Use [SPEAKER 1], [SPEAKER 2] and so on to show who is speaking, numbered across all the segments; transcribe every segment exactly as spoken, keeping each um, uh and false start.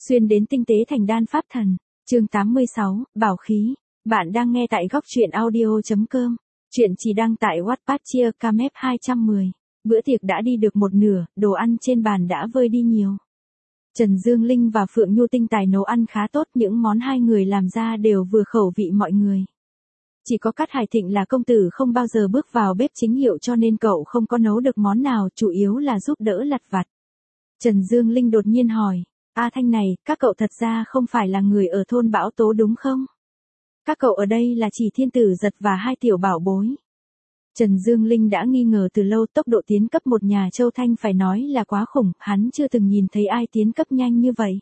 [SPEAKER 1] Xuyên đến tinh tế thành đan pháp thần. Chương tám mươi sáu, Bảo khí. Bạn đang nghe tại góc truyện audio chấm com. Chuyện chỉ đăng tại Wattpad chia Camep hai trăm mười. Bữa tiệc đã đi được một nửa, đồ ăn trên bàn đã vơi đi nhiều. Trần Dương Linh và Phượng Nhu tinh tài nấu ăn khá tốt, những món hai người làm ra đều vừa khẩu vị mọi người. Chỉ có Cát Hải Thịnh là công tử không bao giờ bước vào bếp chính hiệu cho nên cậu không có nấu được món nào, chủ yếu là giúp đỡ lặt vặt. Trần Dương Linh đột nhiên hỏi, A Thanh này, các cậu thật ra không phải là người ở thôn Bão Tố đúng không? Các cậu ở đây là chỉ Thiên Tử Giật và hai tiểu bảo bối. Trần Dương Linh đã nghi ngờ từ lâu, tốc độ tiến cấp một nhà Châu Thanh phải nói là quá khủng, hắn chưa từng nhìn thấy ai tiến cấp nhanh như vậy.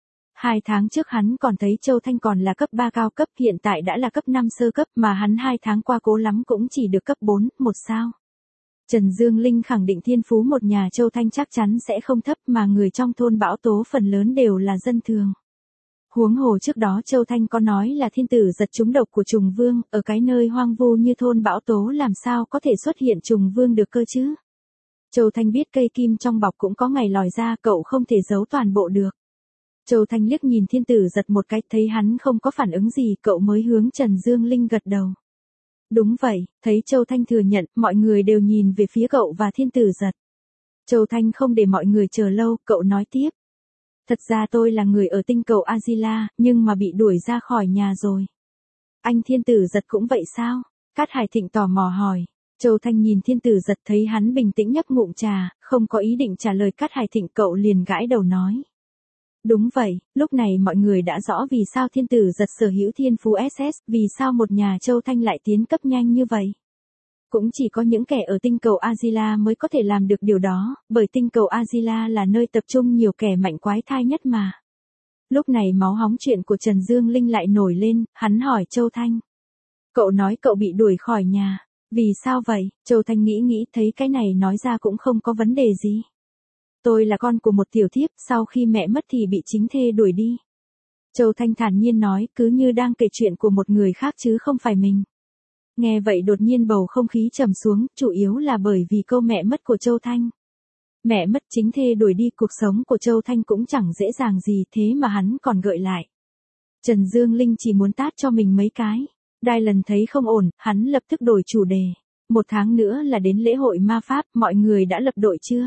[SPEAKER 1] Hai tháng trước hắn còn thấy Châu Thanh còn là cấp ba cao cấp, hiện tại đã là cấp năm sơ cấp, mà hắn hai tháng qua cố lắm cũng chỉ được cấp bốn, một sao. Trần Dương Linh khẳng định thiên phú một nhà Châu Thanh chắc chắn sẽ không thấp, mà người trong thôn Bão Tố phần lớn đều là dân thường. Huống hồ trước đó Châu Thanh có nói là Thiên Tử Giật trúng độc của trùng vương, ở cái nơi hoang vu như thôn Bão Tố làm sao có thể xuất hiện trùng vương được cơ chứ. Châu Thanh biết cây kim trong bọc cũng có ngày lòi ra, cậu không thể giấu toàn bộ được. Châu Thanh liếc nhìn Thiên Tử Giật một cái, thấy hắn không có phản ứng gì, cậu mới hướng Trần Dương Linh gật đầu. Đúng vậy, thấy Châu Thanh thừa nhận, mọi người đều nhìn về phía cậu và Thiên Tử Giật. Châu Thanh không để mọi người chờ lâu, cậu nói tiếp. Thật ra tôi là người ở tinh cầu Azila, nhưng mà bị đuổi ra khỏi nhà rồi. Anh Thiên Tử Giật cũng vậy sao? Cát Hải Thịnh tò mò hỏi. Châu Thanh nhìn Thiên Tử Giật thấy hắn bình tĩnh nhấp ngụm trà, không có ý định trả lời Cát Hải Thịnh, cậu liền gãi đầu nói. Đúng vậy, lúc này mọi người đã rõ vì sao Thiên Tử Giật sở hữu thiên phú ét ét, vì sao một nhà Châu Thanh lại tiến cấp nhanh như vậy. Cũng chỉ có những kẻ ở tinh cầu Azila mới có thể làm được điều đó, bởi tinh cầu Azila là nơi tập trung nhiều kẻ mạnh quái thai nhất mà. Lúc này máu hóng chuyện của Trần Dương Linh lại nổi lên, hắn hỏi Châu Thanh. Cậu nói cậu bị đuổi khỏi nhà, vì sao vậy? Châu Thanh nghĩ nghĩ thấy cái này nói ra cũng không có vấn đề gì. Tôi là con của một tiểu thiếp, sau khi mẹ mất thì bị chính thê đuổi đi. Châu Thanh thản nhiên nói, cứ như đang kể chuyện của một người khác chứ không phải mình. Nghe vậy đột nhiên bầu không khí trầm xuống, chủ yếu là bởi vì câu mẹ mất của Châu Thanh. Mẹ mất chính thê đuổi đi, cuộc sống của Châu Thanh cũng chẳng dễ dàng gì, thế mà hắn còn gợi lại. Trần Dương Linh chỉ muốn tát cho mình mấy cái. Đai lần thấy không ổn, hắn lập tức đổi chủ đề. Một tháng nữa là đến lễ hội ma pháp, mọi người đã lập đội chưa?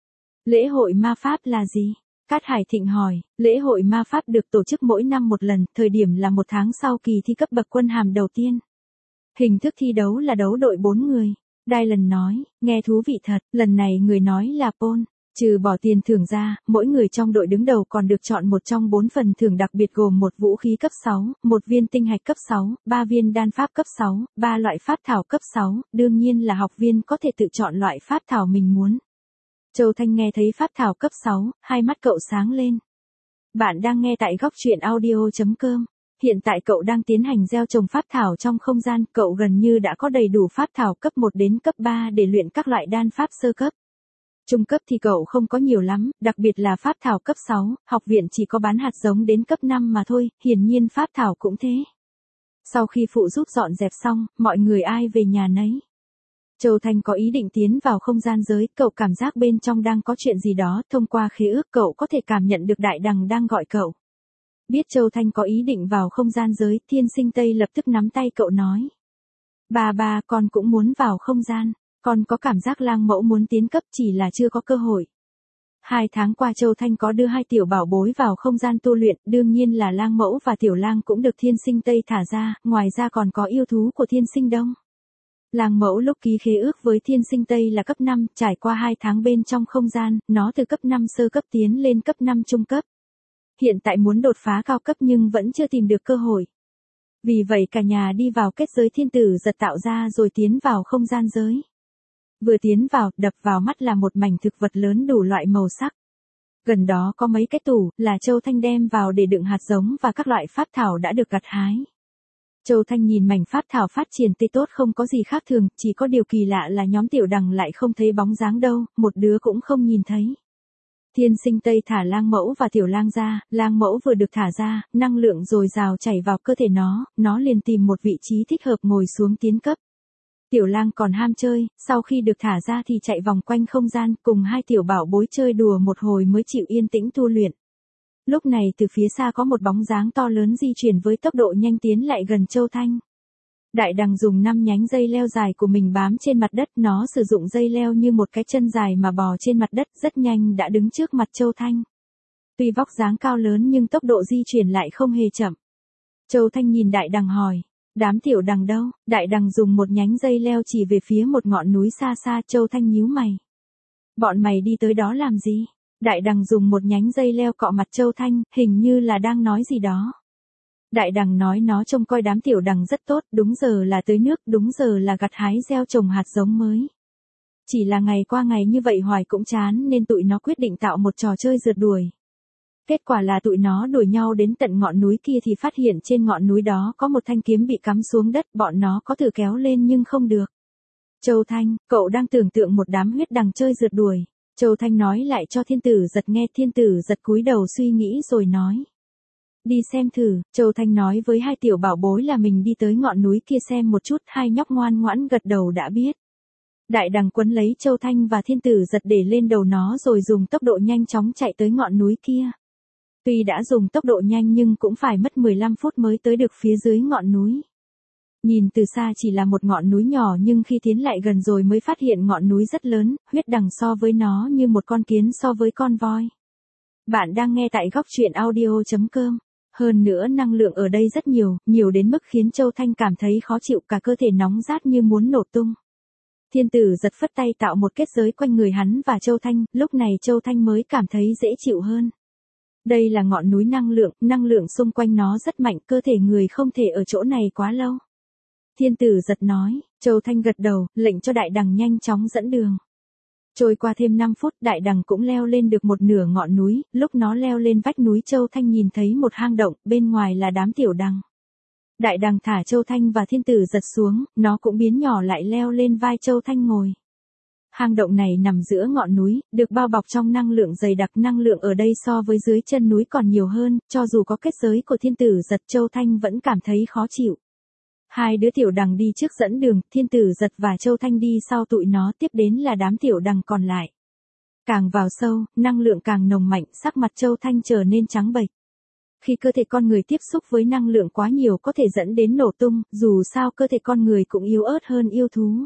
[SPEAKER 1] Lễ hội ma pháp là gì? Cát Hải Thịnh hỏi. Lễ hội ma pháp được tổ chức mỗi năm một lần, thời điểm là một tháng sau kỳ thi cấp bậc quân hàm đầu tiên. Hình thức thi đấu là đấu đội bốn người. Dylan nói, nghe thú vị thật, lần này người nói là Paul. Trừ bỏ tiền thưởng ra, mỗi người trong đội đứng đầu còn được chọn một trong bốn phần thưởng đặc biệt gồm một vũ khí cấp sáu, một viên tinh hạch cấp sáu, ba viên đan pháp cấp sáu, ba loại pháp thảo cấp sáu, đương nhiên là học viên có thể tự chọn loại pháp thảo mình muốn. Châu Thanh nghe thấy pháp thảo cấp sáu, hai mắt cậu sáng lên. Bạn đang nghe tại góc truyện audio chấm com. Hiện tại cậu đang tiến hành gieo trồng pháp thảo trong không gian, cậu gần như đã có đầy đủ pháp thảo cấp một đến cấp ba để luyện các loại đan pháp sơ cấp. Trung cấp thì cậu không có nhiều lắm, đặc biệt là pháp thảo cấp sáu, học viện chỉ có bán hạt giống đến cấp năm mà thôi, hiển nhiên pháp thảo cũng thế. Sau khi phụ giúp dọn dẹp xong, mọi người ai về nhà nấy. Châu Thanh có ý định tiến vào không gian giới, cậu cảm giác bên trong đang có chuyện gì đó, thông qua khế ước cậu có thể cảm nhận được đại đằng đang gọi cậu. Biết Châu Thanh có ý định vào không gian giới, Thiên Sinh Tây lập tức nắm tay cậu nói. Bà bà, con cũng muốn vào không gian, con có cảm giác lang mẫu muốn tiến cấp chỉ là chưa có cơ hội. Hai tháng qua Châu Thanh có đưa hai tiểu bảo bối vào không gian tu luyện, đương nhiên là lang mẫu và tiểu lang cũng được Thiên Sinh Tây thả ra, ngoài ra còn có yêu thú của Thiên Sinh Đông. Lang mẫu lúc ký khế ước với Thiên Sinh Tây là cấp năm, trải qua hai tháng bên trong không gian, nó từ cấp năm sơ cấp tiến lên cấp năm trung cấp. Hiện tại muốn đột phá cao cấp nhưng vẫn chưa tìm được cơ hội. Vì vậy cả nhà đi vào kết giới Thiên Tử Giật tạo ra rồi tiến vào không gian giới. Vừa tiến vào, đập vào mắt là một mảnh thực vật lớn đủ loại màu sắc. Gần đó có mấy cái tủ, là Châu Thanh đem vào để đựng hạt giống và các loại pháp thảo đã được gặt hái. Châu Thanh nhìn mảnh pháp thảo phát triển tươi tốt không có gì khác thường, chỉ có điều kỳ lạ là nhóm tiểu đằng lại không thấy bóng dáng đâu, một đứa cũng không nhìn thấy. Thiên Sinh Tây thả lang mẫu và tiểu lang ra, lang mẫu vừa được thả ra, năng lượng dồi dào chảy vào cơ thể nó, nó liền tìm một vị trí thích hợp ngồi xuống tiến cấp. Tiểu lang còn ham chơi, sau khi được thả ra thì chạy vòng quanh không gian, cùng hai tiểu bảo bối chơi đùa một hồi mới chịu yên tĩnh tu luyện. Lúc này từ phía xa có một bóng dáng to lớn di chuyển với tốc độ nhanh tiến lại gần Châu Thanh. Đại đằng dùng năm nhánh dây leo dài của mình bám trên mặt đất, nó sử dụng dây leo như một cái chân dài mà bò trên mặt đất, rất nhanh đã đứng trước mặt Châu Thanh. Tuy vóc dáng cao lớn nhưng tốc độ di chuyển lại không hề chậm. Châu Thanh nhìn đại đằng hỏi, đám tiểu đằng đâu? Đại đằng dùng một nhánh dây leo chỉ về phía một ngọn núi xa xa. Châu Thanh nhíu mày. Bọn mày đi tới đó làm gì? Đại đằng dùng một nhánh dây leo cọ mặt Châu Thanh, hình như là đang nói gì đó. Đại đằng nói nó trông coi đám tiểu đằng rất tốt, đúng giờ là tưới nước, đúng giờ là gặt hái gieo trồng hạt giống mới. Chỉ là ngày qua ngày như vậy hoài cũng chán nên tụi nó quyết định tạo một trò chơi rượt đuổi. Kết quả là tụi nó đuổi nhau đến tận ngọn núi kia thì phát hiện trên ngọn núi đó có một thanh kiếm bị cắm xuống đất, bọn nó có thử kéo lên nhưng không được. Châu Thanh, cậu đang tưởng tượng một đám huyết đằng chơi rượt đuổi. Châu Thanh nói lại cho thiên tử giật nghe, thiên tử giật cúi đầu suy nghĩ rồi nói. Đi xem thử. Châu Thanh nói với hai tiểu bảo bối là mình đi tới ngọn núi kia xem một chút, hai nhóc ngoan ngoãn gật đầu đã biết. Đại đằng quấn lấy Châu Thanh và thiên tử giật để lên đầu nó rồi dùng tốc độ nhanh chóng chạy tới ngọn núi kia. Tuy đã dùng tốc độ nhanh nhưng cũng phải mất mười lăm phút mới tới được phía dưới ngọn núi. Nhìn từ xa chỉ là một ngọn núi nhỏ nhưng khi tiến lại gần rồi mới phát hiện ngọn núi rất lớn, huyết đằng so với nó như một con kiến so với con voi. Bạn đang nghe tại góc truyện audio chấm com. Hơn nữa năng lượng ở đây rất nhiều, nhiều đến mức khiến Châu Thanh cảm thấy khó chịu, cả cơ thể nóng rát như muốn nổ tung. Thiên tử giật phất tay tạo một kết giới quanh người hắn và Châu Thanh, lúc này Châu Thanh mới cảm thấy dễ chịu hơn. Đây là ngọn núi năng lượng, năng lượng xung quanh nó rất mạnh, cơ thể người không thể ở chỗ này quá lâu. Thiên tử giật nói. Châu Thanh gật đầu, lệnh cho đại đằng nhanh chóng dẫn đường. Trôi qua thêm năm phút, đại đằng cũng leo lên được một nửa ngọn núi, lúc nó leo lên vách núi Châu Thanh nhìn thấy một hang động, bên ngoài là đám tiểu đằng. Đại đằng thả Châu Thanh và thiên tử giật xuống, nó cũng biến nhỏ lại leo lên vai Châu Thanh ngồi. Hang động này nằm giữa ngọn núi, được bao bọc trong năng lượng dày đặc, năng lượng ở đây so với dưới chân núi còn nhiều hơn, cho dù có kết giới của thiên tử giật Châu Thanh vẫn cảm thấy khó chịu. Hai đứa tiểu đằng đi trước dẫn đường, thiên tử giật và Châu Thanh đi sau tụi nó, tiếp đến là đám tiểu đằng còn lại. Càng vào sâu, năng lượng càng nồng mạnh, sắc mặt Châu Thanh trở nên trắng bệch. Khi cơ thể con người tiếp xúc với năng lượng quá nhiều có thể dẫn đến nổ tung, dù sao cơ thể con người cũng yếu ớt hơn yêu thú.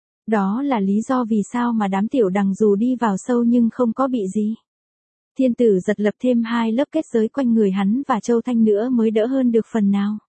[SPEAKER 1] Đó là lý do vì sao mà đám tiểu đằng dù đi vào sâu nhưng không có bị gì. Thiên tử giật lập thêm hai lớp kết giới quanh người hắn và Châu Thanh nữa mới đỡ hơn được phần nào.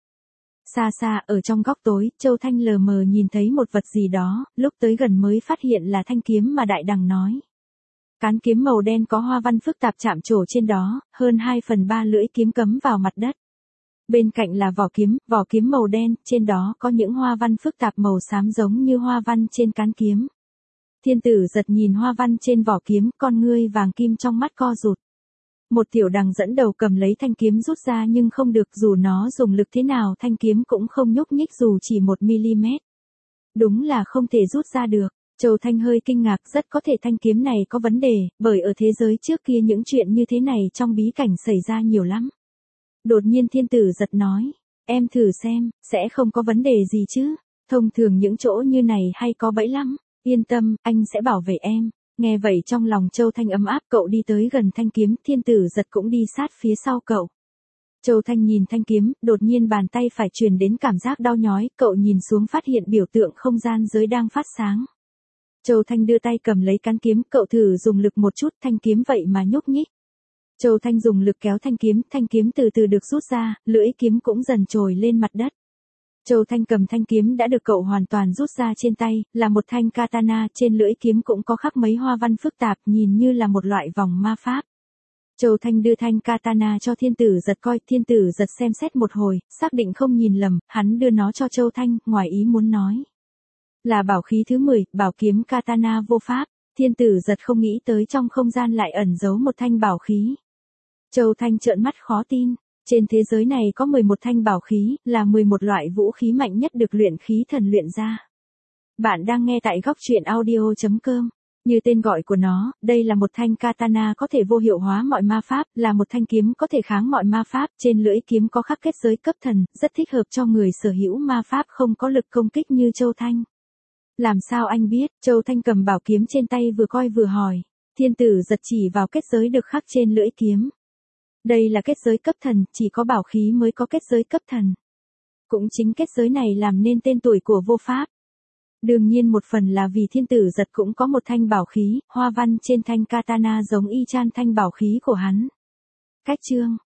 [SPEAKER 1] Xa xa, ở trong góc tối, Châu Thanh lờ mờ nhìn thấy một vật gì đó, lúc tới gần mới phát hiện là thanh kiếm mà đại đằng nói. Cán kiếm màu đen có hoa văn phức tạp chạm trổ trên đó, hơn hai phần ba lưỡi kiếm cắm vào mặt đất. Bên cạnh là vỏ kiếm, vỏ kiếm màu đen, trên đó có những hoa văn phức tạp màu xám giống như hoa văn trên cán kiếm. Thiên tử giật nhìn hoa văn trên vỏ kiếm, con ngươi vàng kim trong mắt co rụt. Một tiểu đằng dẫn đầu cầm lấy thanh kiếm rút ra nhưng không được, dù nó dùng lực thế nào thanh kiếm cũng không nhúc nhích dù chỉ một mi-li-mét. Đúng là không thể rút ra được. Châu Thanh hơi kinh ngạc, rất có thể thanh kiếm này có vấn đề, bởi ở thế giới trước kia những chuyện như thế này trong bí cảnh xảy ra nhiều lắm. Đột nhiên thiên tử giật nói, em thử xem, sẽ không có vấn đề gì chứ, thông thường những chỗ như này hay có bẫy lắm, yên tâm, anh sẽ bảo vệ em. Nghe vậy trong lòng Châu Thanh ấm áp, cậu đi tới gần thanh kiếm, thiên tử giật cũng đi sát phía sau cậu. Châu Thanh nhìn thanh kiếm, đột nhiên bàn tay phải truyền đến cảm giác đau nhói, cậu nhìn xuống phát hiện biểu tượng không gian giới đang phát sáng. Châu Thanh đưa tay cầm lấy cán kiếm, cậu thử dùng lực một chút, thanh kiếm vậy mà nhúc nhích. Châu Thanh dùng lực kéo thanh kiếm, thanh kiếm từ từ được rút ra, lưỡi kiếm cũng dần trồi lên mặt đất. Châu Thanh cầm thanh kiếm đã được cậu hoàn toàn rút ra trên tay, là một thanh katana, trên lưỡi kiếm cũng có khắc mấy hoa văn phức tạp, nhìn như là một loại vòng ma pháp. Châu Thanh đưa thanh katana cho thiên tử giật coi, thiên tử giật xem xét một hồi, xác định không nhìn lầm, hắn đưa nó cho Châu Thanh, ngoài ý muốn nói. Là bảo khí thứ mười, bảo kiếm katana vô pháp, thiên tử giật không nghĩ tới trong không gian lại ẩn giấu một thanh bảo khí. Châu Thanh trợn mắt khó tin, trên thế giới này có mười một thanh bảo khí, là mười một loại vũ khí mạnh nhất được luyện khí thần luyện ra. Bạn đang nghe tại góc truyện audio chấm com. Như tên gọi của nó, đây là một thanh katana có thể vô hiệu hóa mọi ma pháp, là một thanh kiếm có thể kháng mọi ma pháp, trên lưỡi kiếm có khắc kết giới cấp thần, rất thích hợp cho người sở hữu ma pháp không có lực công kích như Châu Thanh. Làm sao anh biết? Châu Thanh cầm bảo kiếm trên tay vừa coi vừa hỏi. Thiên tử giật chỉ vào kết giới được khắc trên lưỡi kiếm. Đây là kết giới cấp thần, chỉ có bảo khí mới có kết giới cấp thần. Cũng chính kết giới này làm nên tên tuổi của vô pháp. Đương nhiên một phần là vì thiên tử giật cũng có một thanh bảo khí, hoa văn trên thanh katana giống y chang thanh bảo khí của hắn. Cách chương